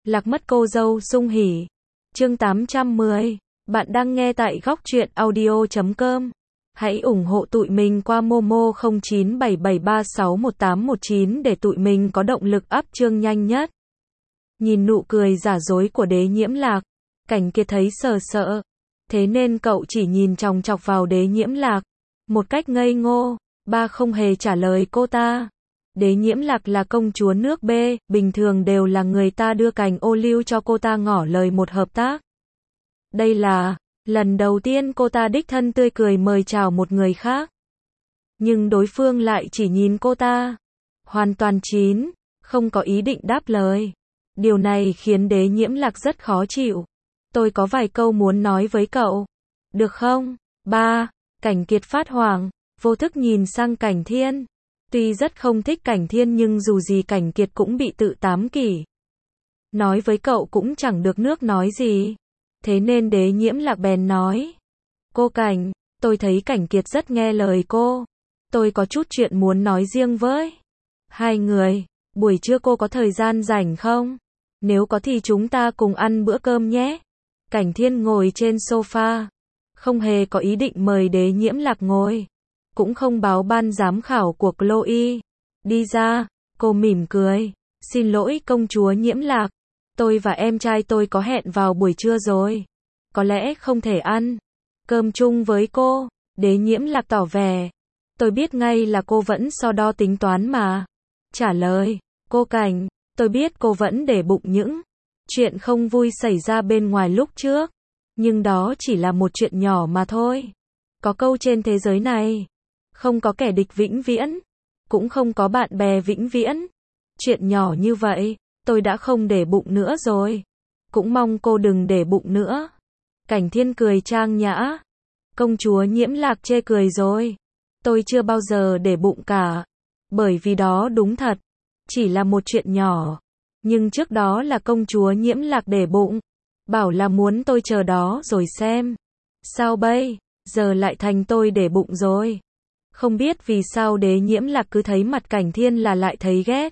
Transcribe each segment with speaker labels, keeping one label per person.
Speaker 1: Lạc mất cô dâu sung hỉ. Chương 810. Bạn đang nghe tại góc truyện audio.com. Hãy ủng hộ tụi mình qua Momo 0977361819 để tụi mình có động lực up chương nhanh nhất. Nhìn nụ cười giả dối của Đế Nhiễm Lạc, Cảnh Kiệt thấy sợ. Thế nên cậu chỉ nhìn chòng chọc vào Đế Nhiễm Lạc, một cách ngây ngô. Ba không hề trả lời cô ta. Đế Nhiễm Lạc là công chúa nước B, bình thường đều là người ta đưa cành ô liu cho cô ta ngỏ lời một hợp tác. Đây là lần đầu tiên cô ta đích thân tươi cười mời chào một người khác. Nhưng đối phương lại chỉ nhìn cô ta, hoàn toàn không có ý định đáp lời. Điều này khiến Đế Nhiễm Lạc rất khó chịu. Tôi có vài câu muốn nói với cậu. Được không? Ba, Cảnh Kiệt phát hoảng, vô thức nhìn sang Cảnh Thiên. Tuy rất không thích Cảnh Thiên nhưng dù gì Cảnh Kiệt cũng bị tự tám kỷ. Nói với cậu cũng chẳng được nước nói gì. Thế nên Đế Nhiễm Lạc bèn nói. Cô Cảnh, tôi thấy Cảnh Kiệt rất nghe lời cô. Tôi có chút chuyện muốn nói riêng với hai người. Buổi trưa cô có thời gian rảnh không? Nếu có thì chúng ta cùng ăn bữa cơm nhé. Cảnh Thiên ngồi trên sofa, không hề có ý định mời Đế Nhiễm Lạc ngồi, cũng không báo ban giám khảo của Chloe. Đi ra, cô mỉm cười. Xin lỗi công chúa Nhiễm Lạc, tôi và em trai tôi có hẹn vào buổi trưa rồi. Có lẽ không thể ăn cơm chung với cô. Đế Nhiễm Lạc tỏ vẻ. Tôi biết ngay là cô vẫn so đo tính toán mà. Trả lời, cô Cảnh, tôi biết cô vẫn để bụng những chuyện không vui xảy ra bên ngoài lúc trước. Nhưng đó chỉ là một chuyện nhỏ mà thôi. Có câu trên thế giới này, không có kẻ địch vĩnh viễn, cũng không có bạn bè vĩnh viễn. Chuyện nhỏ như vậy, tôi đã không để bụng nữa rồi. Cũng mong cô đừng để bụng nữa. Cảnh Thiên cười trang nhã. Công chúa Nhiễm Lạc chê cười rồi. Tôi chưa bao giờ để bụng cả. Bởi vì đó đúng thật, chỉ là một chuyện nhỏ. Nhưng trước đó là công chúa Nhiễm Lạc để bụng. Bảo là muốn tôi chờ đó rồi xem. Sao bây giờ lại thành tôi để bụng rồi? Không biết vì sao Đế Nhiễm Lạc cứ thấy mặt Cảnh Thiên là lại thấy ghét.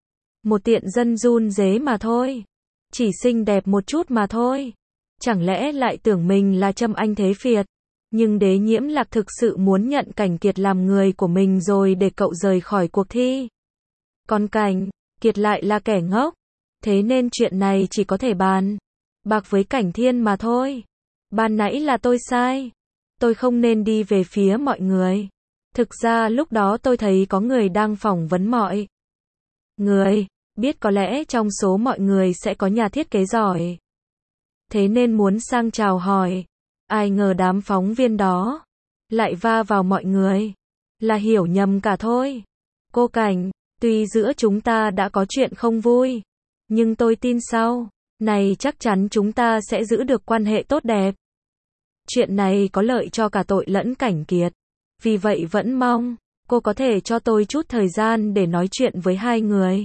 Speaker 1: Một tiện dân run rế mà thôi. Chỉ xinh đẹp một chút mà thôi. Chẳng lẽ lại tưởng mình là Trâm Anh Thế Phiệt? Nhưng Đế Nhiễm Lạc thực sự muốn nhận Cảnh Kiệt làm người của mình rồi để cậu rời khỏi cuộc thi. Còn Cảnh Kiệt lại là kẻ ngốc. Thế nên chuyện này chỉ có thể bàn bạc với Cảnh Thiên mà thôi. Ban nãy là tôi sai. Tôi không nên đi về phía mọi người. Thực ra lúc đó tôi thấy có người đang phỏng vấn mọi người. Biết có lẽ trong số mọi người sẽ có nhà thiết kế giỏi. Thế nên muốn sang chào hỏi. Ai ngờ đám phóng viên đó lại va vào mọi người. Là hiểu nhầm cả thôi. Cô Cảnh, tuy giữa chúng ta đã có chuyện không vui, nhưng tôi tin sau này chắc chắn chúng ta sẽ giữ được quan hệ tốt đẹp. Chuyện này có lợi cho cả tội lẫn Cảnh Kiệt. Vì vậy vẫn mong cô có thể cho tôi chút thời gian để nói chuyện với hai người.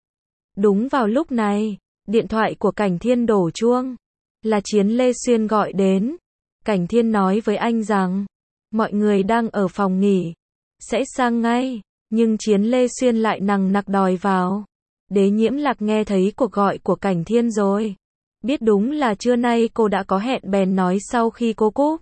Speaker 1: Đúng vào lúc này, điện thoại của Cảnh Thiên đổ chuông. Là Chiến Lê Xuyên gọi đến. Cảnh Thiên nói với anh rằng mọi người đang ở phòng nghỉ, sẽ sang ngay. Nhưng Chiến Lê Xuyên lại nằng nặc đòi vào. Đế Nhiễm Lạc nghe thấy cuộc gọi của Cảnh Thiên rồi. Biết đúng là trưa nay cô đã có hẹn bèn nói sau khi cô cúp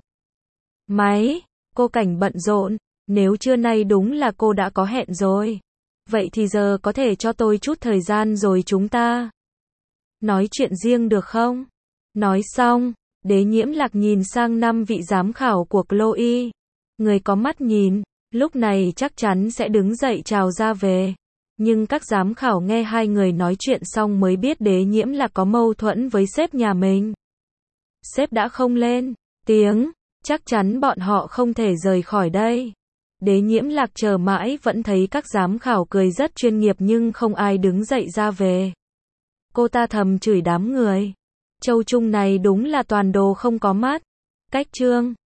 Speaker 1: máy. Cô Cảnh bận rộn. Nếu trưa nay đúng là cô đã có hẹn rồi, vậy thì giờ có thể cho tôi chút thời gian rồi chúng ta nói chuyện riêng được không? Nói xong, Đế Nhiễm Lạc nhìn sang 5 vị giám khảo của Chloe. Người có mắt nhìn, lúc này chắc chắn sẽ đứng dậy chào ra về. Nhưng các giám khảo nghe hai người nói chuyện xong mới biết Đế Nhiễm Lạc có mâu thuẫn với sếp nhà mình. Sếp đã không lên tiếng, chắc chắn bọn họ không thể rời khỏi đây. Đế Nhiễm Lạc chờ mãi vẫn thấy các giám khảo cười rất chuyên nghiệp nhưng không ai đứng dậy ra về. Cô ta thầm chửi đám người. Châu Trung này đúng là toàn đồ không có mắt. Cách chương